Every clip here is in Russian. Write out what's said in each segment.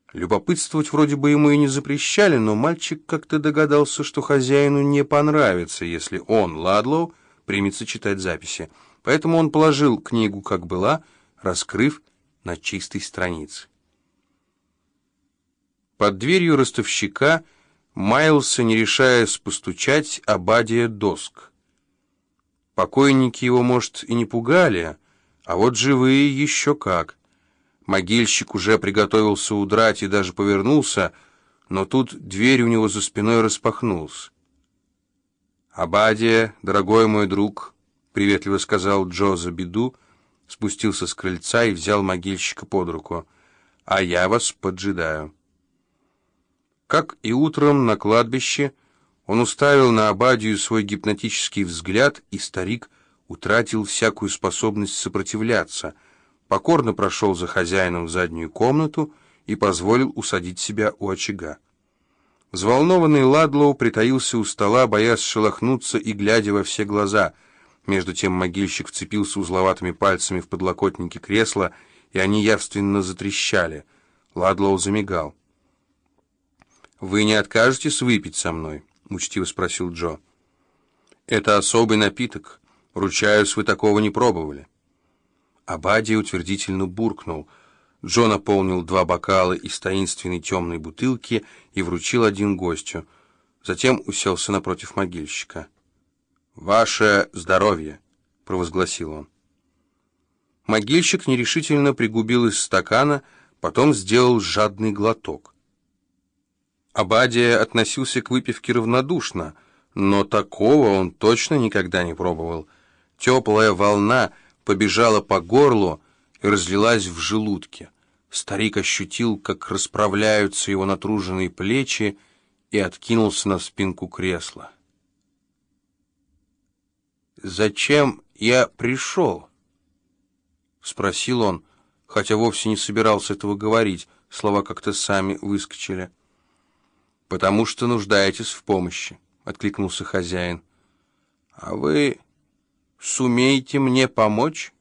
Любопытствовать вроде бы ему и не запрещали, но мальчик как-то догадался, что хозяину не понравится, если он, Ладлоу, примется читать записи. Поэтому он положил книгу, как была, раскрыв на чистой странице. Под дверью ростовщика маялся, не решаясь постучать, Обадия Доск. Покойники его, может, и не пугали, а вот живые еще как. Могильщик уже приготовился удрать и даже повернулся, но тут дверь у него за спиной распахнулась. «Обадия, дорогой мой друг», — приветливо сказал Джо Забиду, спустился с крыльца и взял могильщика под руку. «А я вас поджидаю». Как и утром на кладбище, он уставил на Обадию свой гипнотический взгляд, и старик утратил всякую способность сопротивляться, покорно прошел за хозяином в заднюю комнату и позволил усадить себя у очага. Взволнованный Ладлоу притаился у стола, боясь шелохнуться и глядя во все глаза. Между тем могильщик вцепился узловатыми пальцами в подлокотники кресла, и они явственно затрещали. Ладлоу замигал. «Вы не откажетесь выпить со мной?» — учтиво спросил Джо. «Это особый напиток. Ручаюсь, вы такого не пробовали». Обадия утвердительно буркнул. Джо наполнил 2 бокала из таинственной темной бутылки и вручил один гостю. Затем уселся напротив могильщика. «Ваше здоровье!» — провозгласил он. Могильщик нерешительно пригубил из стакана, потом сделал жадный глоток. Обадия относился к выпивке равнодушно, но такого он точно никогда не пробовал. Теплая волна побежала по горлу и разлилась в желудке. Старик ощутил, как расправляются его натруженные плечи, и откинулся на спинку кресла. «Зачем я пришел?» — спросил он, хотя вовсе не собирался этого говорить, слова как-то сами выскочили. «Потому что нуждаетесь в помощи», — откликнулся хозяин. «А вы сумеете мне помочь?»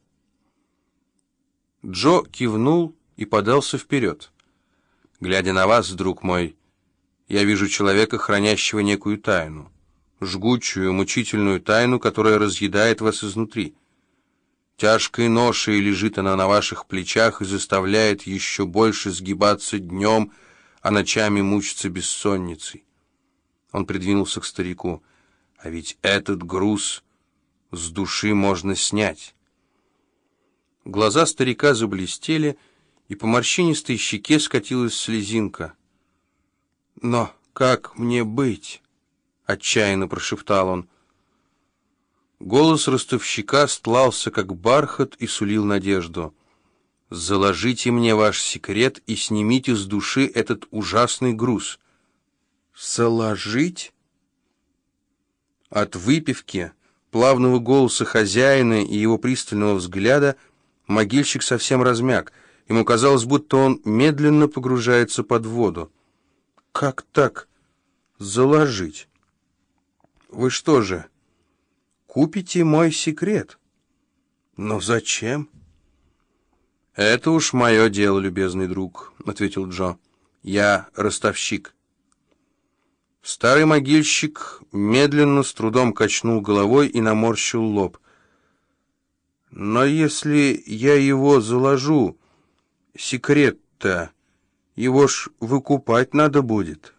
Джо кивнул и подался вперед. «Глядя на вас, друг мой, я вижу человека, хранящего некую тайну, жгучую, мучительную тайну, которая разъедает вас изнутри. Тяжкой ношей лежит она на ваших плечах и заставляет еще больше сгибаться днем, а ночами мучиться бессонницей». Он придвинулся к старику. «А ведь этот груз с души можно снять». Глаза старика заблестели, и по морщинистой щеке скатилась слезинка. «Но как мне быть?» — отчаянно прошептал он. Голос ростовщика стлался, как бархат, и сулил надежду. «Заложите мне ваш секрет и снимите с души этот ужасный груз». «Заложить?» От выпивки, плавного голоса хозяина и его пристального взгляда могильщик совсем размяк. Ему казалось, будто он медленно погружается под воду. «Как так заложить? Вы что же, купите мой секрет? Но зачем?» «Это уж мое дело, любезный друг», — ответил Джо. «Я ростовщик». Старый могильщик медленно, с трудом качнул головой и наморщил лоб. «Но если я его заложу, секрет-то, его ж выкупать надо будет».